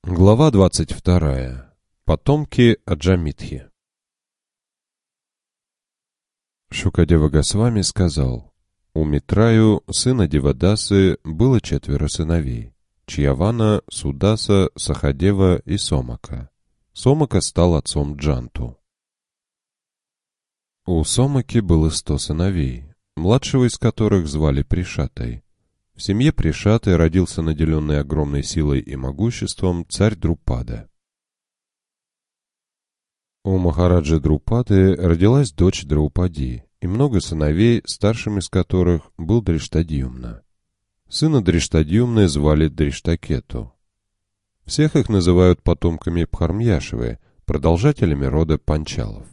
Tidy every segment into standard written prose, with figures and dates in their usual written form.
Глава 22. Потомки Аджамитхи. Шукадева Госвами сказал: у Митраю, сына Девадасы, было 4 сыновей: Чьявана, Судаса, Сахадева и Сомака. Сомака стал отцом Джанту. У Сомаки было 100 сыновей, младшего из которых звали Пришатой. В семье Пришаты родился наделенный огромной силой и могуществом царь Друпада. У Махараджи Друпады родилась дочь Драупади и много сыновей, старшим из которых был Дриштадьюмна. Сына Дриштадьюмны звали Дриштакету. Всех их называют потомками Бхармьяшевы, продолжателями рода Панчалов.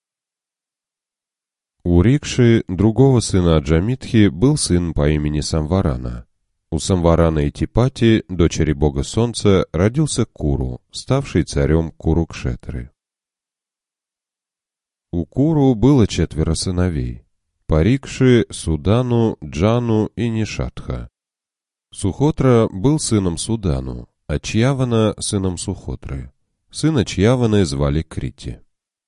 У Рикши, другого сына Аджамитхи, был сын по имени Самварана. У Самварана и Типати, дочери бога солнца, родился Куру, ставший царем Курукшетры. У Куру было 4 сыновей: Парикши, Судану, Джану и Нишатха. Сухотра был сыном Судану, а Чьявана — сыном Сухотры. Сына Чьяваны звали Крити.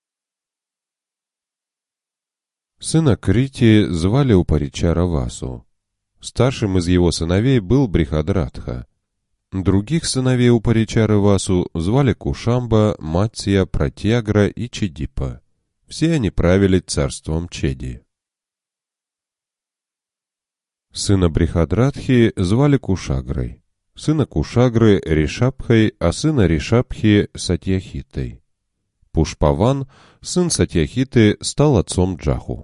Сына Крити звали Упаричара Васу. Старшим из его сыновей был Брихадратха. Других сыновей Упаричары Васу звали Кушамба, Матсия, Пратьягра и Чедипа. Все они правили царством Чеди. Сына Брихадратхи звали Кушагрой. Сына Кушагры — Ришабхой, а сына Ришабхи — Сатьяхитой. Пушпаван, сын Сатьяхиты, стал отцом Джаху.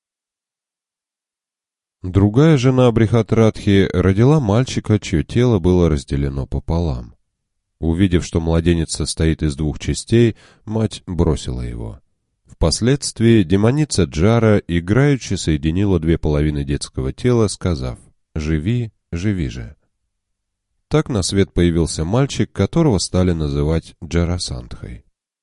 Другая жена Брихадратхи родила мальчика, чье тело было разделено пополам. Увидев, что младенец состоит из 2 частей, мать бросила его. Впоследствии демоница Джара играючи соединила 2 половины детского тела, сказав: «Живи, живи же». Так на свет появился мальчик, которого стали называть Джарасандхой.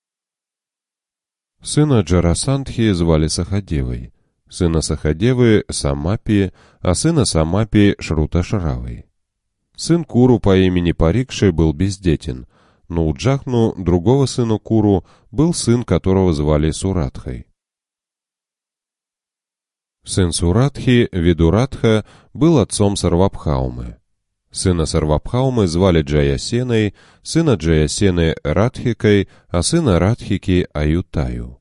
Сына Джарасандхи звали Сахадевой, сына Сахадевы — Самапи, а сына Самапи — Шруташравой. Сын Куру по имени Парикши был бездетен, но у Джахну, другого сына Куру, был сын, которого звали Суратхой. Сын Суратхи, Видуратха, был отцом Сарвабхаумы. Сына Сарвабхаумы звали Джаясеной, сына Джаясены — Радхикой, а сына Радхики — Аютаю.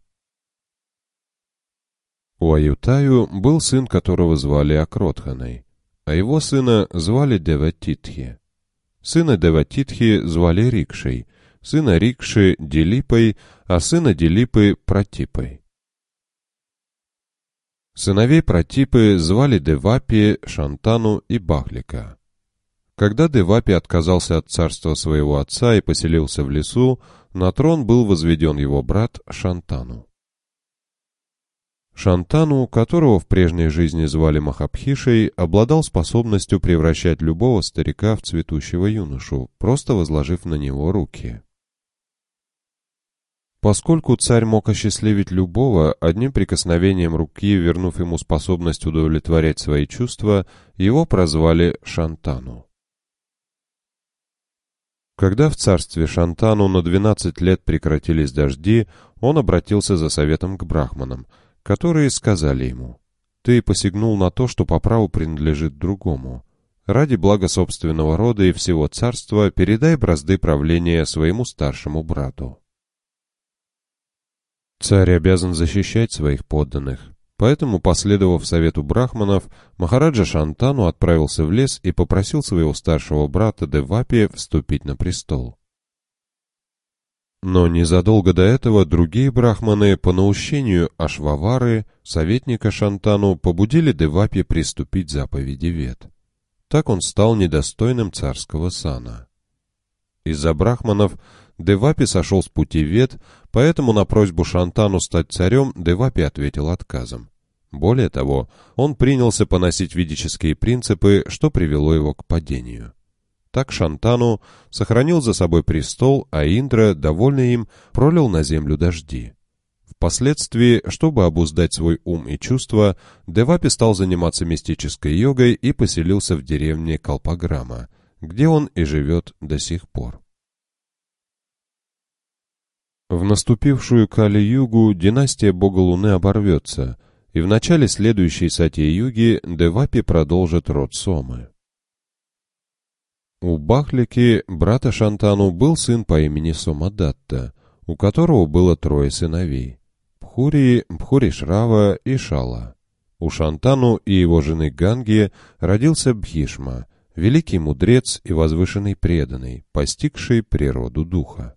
У Аютаю был сын, которого звали Акротханой, а его сына звали Деватитхи. Сына Деватитхи звали Рикшей, сына Рикши — Дилипой, а сына Дилипы — Пратипой. Сыновей Пратипы звали Девапи, Шантану и Бахлика. Когда Девапи отказался от царства своего отца и поселился в лесу, на трон был возведен его брат Шантану. Шантану, которого в прежней жизни звали Махабхишей, обладал способностью превращать любого старика в цветущего юношу, просто возложив на него руки. Поскольку царь мог осчастливить любого, одним прикосновением руки, вернув ему способность удовлетворять свои чувства, его прозвали Шантану. Когда в царстве Шантану на 12 лет прекратились дожди, он обратился за советом к брахманам, которые сказали ему: «Ты посягнул на то, что по праву принадлежит другому. Ради блага собственного рода и всего царства передай бразды правления своему старшему брату». Царь обязан защищать своих подданных, поэтому, последовав совету брахманов, Махараджа Шантану отправился в лес и попросил своего старшего брата Девапи вступить на престол. Но незадолго до этого другие брахманы по наущению Ашвавары, советника Шантану, побудили Девапи приступить заповеди Вед. Так он стал недостойным царского сана. Из-за брахманов Девапи сошел с пути Вед, поэтому на просьбу Шантану стать царем Девапи ответил отказом. Более того, он принялся поносить ведические принципы, что привело его к падению. Так Шантану сохранил за собой престол, а Индра, довольный им, пролил на землю дожди. Впоследствии, чтобы обуздать свой ум и чувства, Девапи стал заниматься мистической йогой и поселился в деревне Калпаграма, где он и живет до сих пор. В наступившую Кали-югу династия бога Луны оборвется, и в начале следующей Сатья-юги Девапи продолжит род Сомы. У Бахлики, брата Шантану, был сын по имени Сомадатта, у которого было 3 сыновей – Пхури, Пхуришрава и Шала. У Шантану и его жены Ганги родился Бхишма, великий мудрец и возвышенный преданный, постигший природу духа.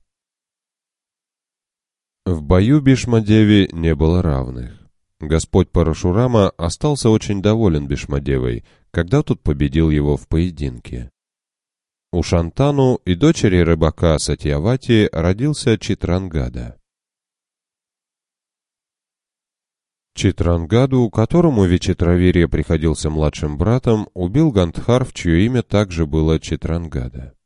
В бою Бишмадеве не было равных. Господь Парашурама остался очень доволен Бишмадевой, когда тот победил его в поединке. У Шантану и дочери рыбака Сатьявати родился Читрангада. Читрангаду, которому Вичитравирья приходился младшим братом, убил Гандхарв, чье имя также было Читрангада.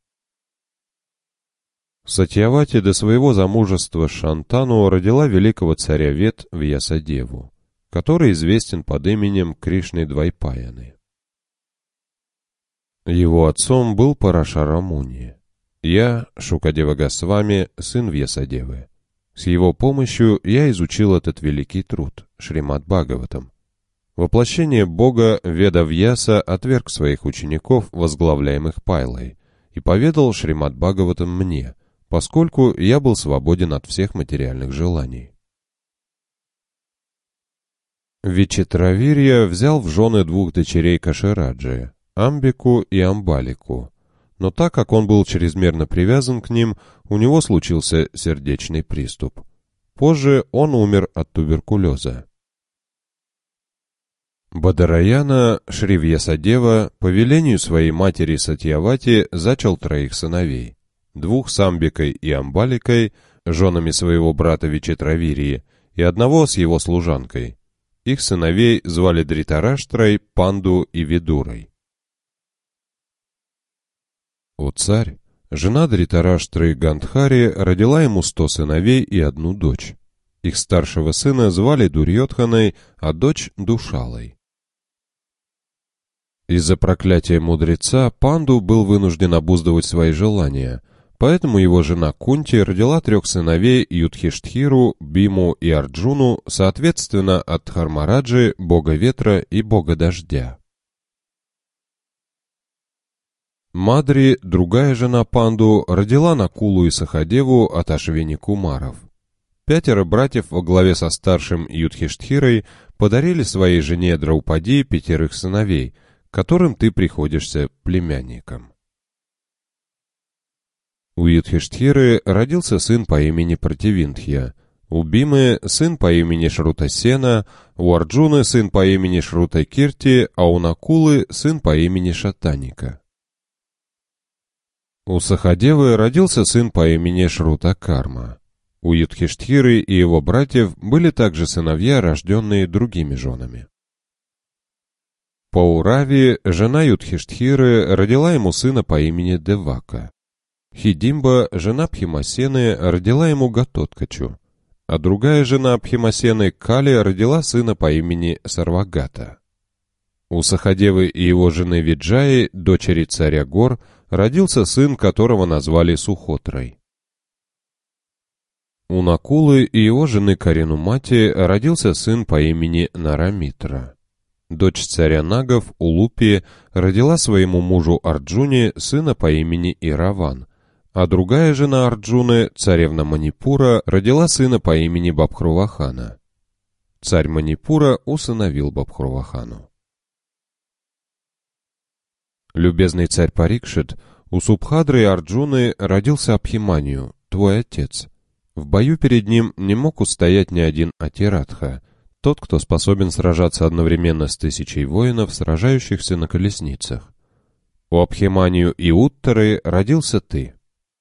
Сатьявати до своего замужества с Шантану родила великого царя Вет Вьясадеву, который известен под именем Кришны Двайпаяны. Его отцом был Парашара Муни. Я, Шукадева Госвами, сын Вьясадевы. С его помощью я изучил этот великий труд, Шримад Бхагаватам. Воплощение Бога Веда Вьяса отверг своих учеников, возглавляемых Пайлой, и поведал Шримад Бхагаватам мне, поскольку я был свободен от всех материальных желаний. Вичитравирья взял в жены 2 дочерей Кашираджи, Амбику и Амбалику, но так как он был чрезмерно привязан к ним, у него случился сердечный приступ. Позже он умер от туберкулеза. Бадараяна Шри Вьясадева по велению своей матери Сатьявати зачал 3 сыновей, 2 с Амбикой и Амбаликой, женами своего брата Вичитравирьи, и 1 с его служанкой. Их сыновей звали Дритараштрой, Панду и Видурой. О царь, жена Дритараштры Гандхари родила ему 100 сыновей и 1 дочь. Их старшего сына звали Дурьодханой, а дочь Душалой. Из-за проклятия мудреца Панду был вынужден обуздывать свои желания, поэтому его жена Кунти родила 3 сыновей Юдхиштхиру, Биму и Арджуну, соответственно от Дхармараджи, бога ветра и бога дождя. Мадри, другая жена Панду, родила Накулу и Сахадеву от Ашвини Кумаров. 5 братьев во главе со старшим Юдхиштхирой подарили своей жене Драупади 5 сыновей, которым ты приходишься племянником. У Юдхиштхиры родился сын по имени Пративиндхья, у Бимы сын по имени Шрутасена, у Арджуны сын по имени Шрутакирти, а у Накулы сын по имени Шатаника. У Сахадевы родился сын по имени Шрутакарма. У Юдхиштхиры и его братьев были также сыновья, рожденные другими женами. По Урави жена Юдхиштхиры родила ему сына по имени Девака. Хидимба, жена Пхимасены, родила ему Гатоткачу, а другая жена Пхимасены, Кали, родила сына по имени Сарвагата. У Сахадевы и его жены Виджаи, дочери царя гор, родился сын, которого назвали Сухотрой. У Накулы и его жены Каринумати родился сын по имени Нарамитра. Дочь царя Нагов, Улупи, родила своему мужу Арджуне сына по имени Ираван, а другая жена Арджуны, царевна Манипура, родила сына по имени Бабхрувахана. Царь Манипура усыновил Бабхрувахану. Любезный царь Парикшит, у Субхадры и Арджуны родился Абхиманию, твой отец. В бою перед ним не мог устоять ни один Атирадха, тот, кто способен сражаться одновременно с 1000 воинов, сражающихся на колесницах. У Абхиманию и Уттары родился ты.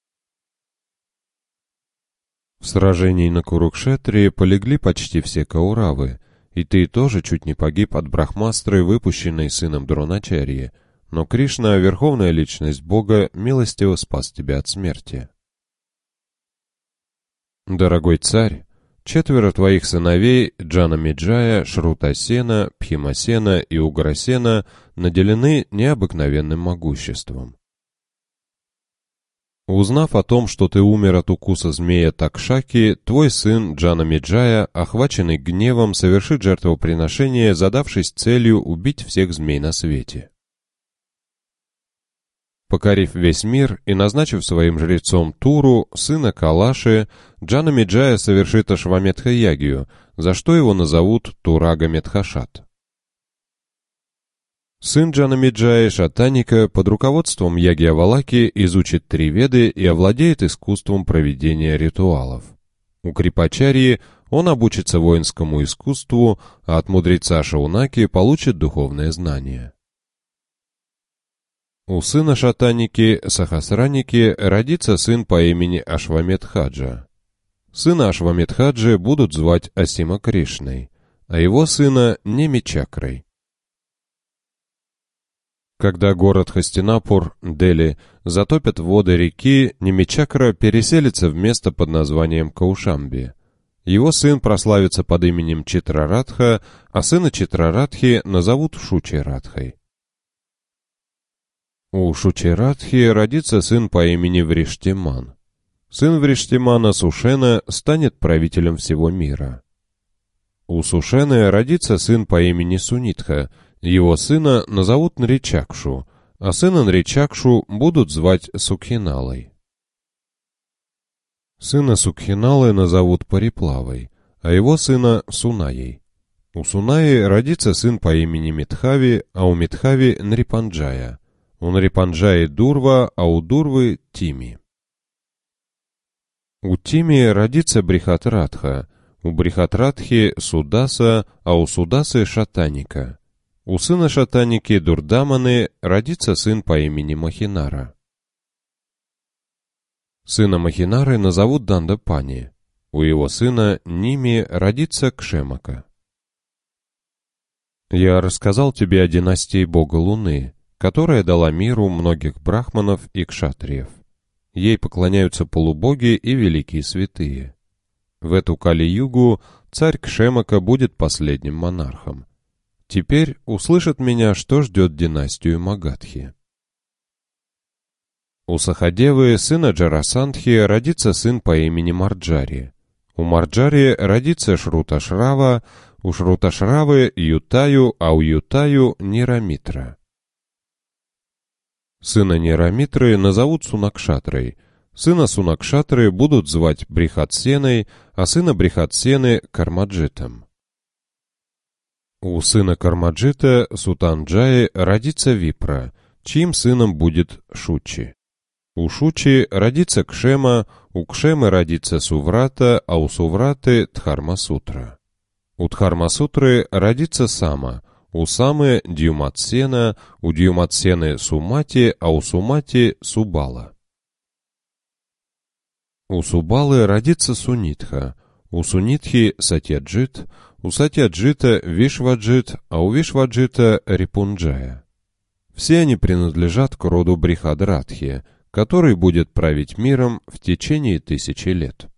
В сражении на Курукшетре полегли почти все кауравы, и ты тоже чуть не погиб от брахмастры, выпущенной сыном Дроначарьи, но Кришна, верховная личность Бога, милостиво спас тебя от смерти. Дорогой царь, 4 твоих сыновей Джанамиджая, Шрутасена, Пхимасена и Уграсена наделены необыкновенным могуществом. Узнав о том, что ты умер от укуса змея Такшаки, твой сын Джанамеджая, охваченный гневом, совершит жертвоприношение, задавшись целью убить всех змей на свете. Покорив весь мир и назначив своим жрецом Туру, сына Калаши, Джанамеджая совершит Ашваметха-ягию, за что его назовут Турага-Медхашат. Сын Джанамеджая Шатаника под руководством Ягьявалаки изучит 3 веды и овладеет искусством проведения ритуалов. У Крипачарьи он обучится воинскому искусству, а от мудреца Шаунаки получит духовное знание. У сына Шатаники Сахасраники родится сын по имени Ашваметхаджа. Сына Ашваметхаджи будут звать Асима Кришной, а его сына Немичакрой. Когда город Хастинапур, Дели, затопят воды реки, Немичакра переселится в место под названием Каушамби. Его сын прославится под именем Читрарадха, а сына Читрарадхи назовут Шучирадхой. У Шучирадхи родится сын по имени Вриштиман. Сын Вриштимана Сушена станет правителем всего мира. У Сушены родится сын по имени Сунитха. Его сына назовут Нричакшу, а сына Нричакшу будут звать Сукхиналой. Сына Сукхиналы назовут Париплавой, а его сына Сунаей. У Сунаи родится сын по имени Митхави, а у Митхави Нрипанджая. У Нрипанджаи Дурва, а у Дурвы Тими. У Тими родится Брихатрадха, у Брихатрадхи Судаса, а у Судасы Шатаника. У сына Шатаники Дурдаманы родится сын по имени Махинара. Сына Махинары назовут Дандапани. У его сына Ними родится Кшемака. Я рассказал тебе о династии бога Луны, которая дала миру многих брахманов и кшатриев. Ей поклоняются полубоги и великие святые. В эту Кали-югу царь Кшемака будет последним монархом. Теперь услышат меня, что ждет династию Магадхи. У Сахадевы, сына Джарасандхи, родится сын по имени Марджари. У Марджари родится Шруташрава, у Шруташравы Ютаю, а у Ютаю Нирамитра. Сына Нирамитры назовут Сунакшатрой. Сына Сунакшатры будут звать Брихатсеной, а сына Брихатсены Кармаджитом. У сына Кармаджита Сутанджаи родится Випра, чьим сыном будет Шучи. У Шучи родится Кшема, у Кшемы родится Суврата, а у Сувраты Дхармасутра. У Дхармасутры родится Сама, у Самы Дьюматсена, у Дьюматсены Сумати, а у Сумати Субала. У Субалы родится Сунитха, у Сунитхи Сатьяджит, у Сатьяджита Вишваджит, а у Вишваджита Рипунджая. Все они принадлежат к роду Брихадрадхи, который будет править миром в течение 1000 лет.